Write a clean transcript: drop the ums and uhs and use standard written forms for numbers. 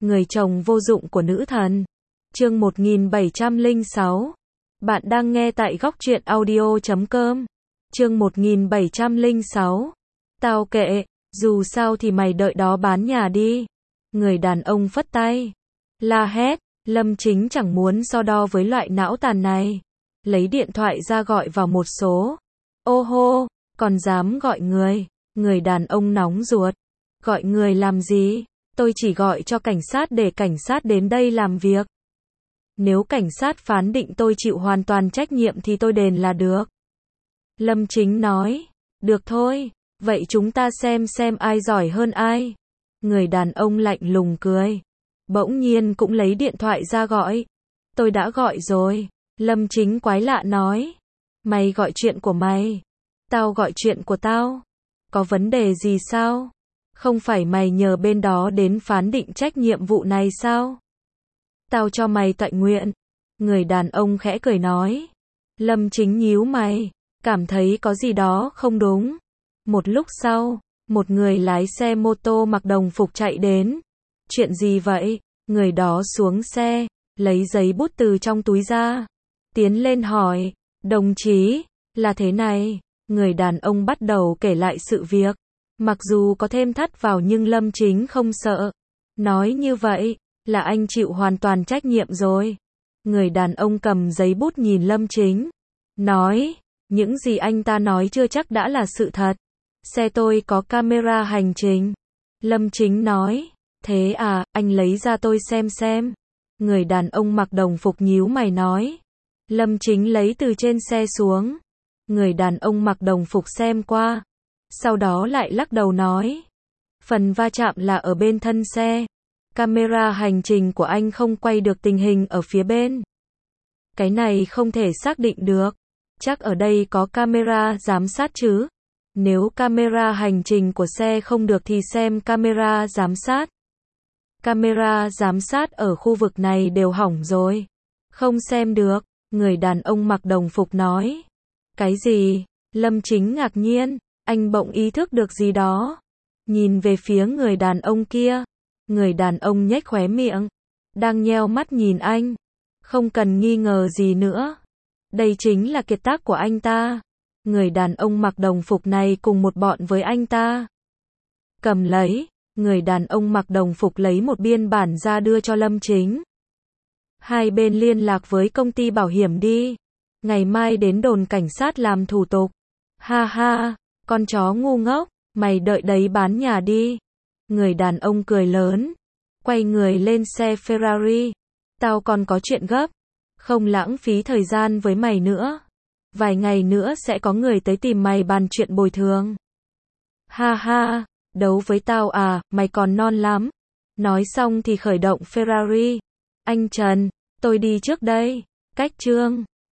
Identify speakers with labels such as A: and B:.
A: người chồng vô dụng của nữ thần. Chương 1706. Bạn đang nghe tại góc truyện audio.com. Chương 1706. Tao kệ, dù sao thì mày đợi đó bán nhà đi. Người đàn ông phất tay, la hét, Lâm Chính chẳng muốn so đo với loại não tàn này. Lấy điện thoại ra gọi vào một số. Ô hô, còn dám gọi người. Người đàn ông nóng ruột. Gọi người làm gì? Tôi chỉ gọi cho cảnh sát để cảnh sát đến đây làm việc. Nếu cảnh sát phán định tôi chịu hoàn toàn trách nhiệm thì tôi đền là được. Lâm Chính nói. Được thôi, vậy chúng ta xem ai giỏi hơn ai. Người đàn ông lạnh lùng cười. Bỗng nhiên cũng lấy điện thoại ra gọi. Tôi đã gọi rồi. Lâm Chính quái lạ nói. Mày gọi chuyện của mày. Tao gọi chuyện của tao. Có vấn đề gì sao? Không phải mày nhờ bên đó đến phán định trách nhiệm vụ này sao? Tao cho mày tọa nguyện. Người đàn ông khẽ cười nói. Lâm Chính nhíu mày, cảm thấy có gì đó không đúng. Một lúc sau, một người lái xe mô tô mặc đồng phục chạy đến. Chuyện gì vậy? Người đó xuống xe, lấy giấy bút từ trong túi ra. Tiến lên hỏi, đồng chí, là thế này. Người đàn ông bắt đầu kể lại sự việc. Mặc dù có thêm thắt vào nhưng Lâm Chính không sợ. Nói như vậy, là anh chịu hoàn toàn trách nhiệm rồi. Người đàn ông cầm giấy bút nhìn Lâm Chính. Nói, những gì anh ta nói chưa chắc đã là sự thật. Xe tôi có camera hành trình. Lâm Chính nói, thế à, anh lấy ra tôi xem. Người đàn ông mặc đồng phục nhíu mày nói. Lâm Chính lấy từ trên xe xuống. Người đàn ông mặc đồng phục xem qua. Sau đó lại lắc đầu nói. Phần va chạm là ở bên thân xe. Camera hành trình của anh không quay được tình hình ở phía bên. Cái này không thể xác định được. Chắc ở đây có camera giám sát chứ. Nếu camera hành trình của xe không được thì xem camera giám sát. Camera giám sát ở khu vực này đều hỏng rồi. Không xem được. Người đàn ông mặc đồng phục nói. Cái gì? Lâm Chính ngạc nhiên. Anh bỗng ý thức được gì đó. Nhìn về phía người đàn ông kia. Người đàn ông nhếch khóe miệng. Đang nheo mắt nhìn anh. Không cần nghi ngờ gì nữa. Đây chính là kiệt tác của anh ta. Người đàn ông mặc đồng phục này cùng một bọn với anh ta. Cầm lấy. Người đàn ông mặc đồng phục lấy một biên bản ra đưa cho Lâm Chính. Hai bên liên lạc với công ty bảo hiểm đi. Ngày mai đến đồn cảnh sát làm thủ tục. Ha ha, con chó ngu ngốc, mày đợi đấy bán nhà đi. Người đàn ông cười lớn. Quay người lên xe Ferrari. Tao còn có chuyện gấp. Không lãng phí thời gian với mày nữa. Vài ngày nữa sẽ có người tới tìm mày bàn chuyện bồi thường. Ha ha, đấu với tao à, mày còn non lắm. Nói xong thì khởi động Ferrari. Anh Trần, tôi đi trước đây. Cách chương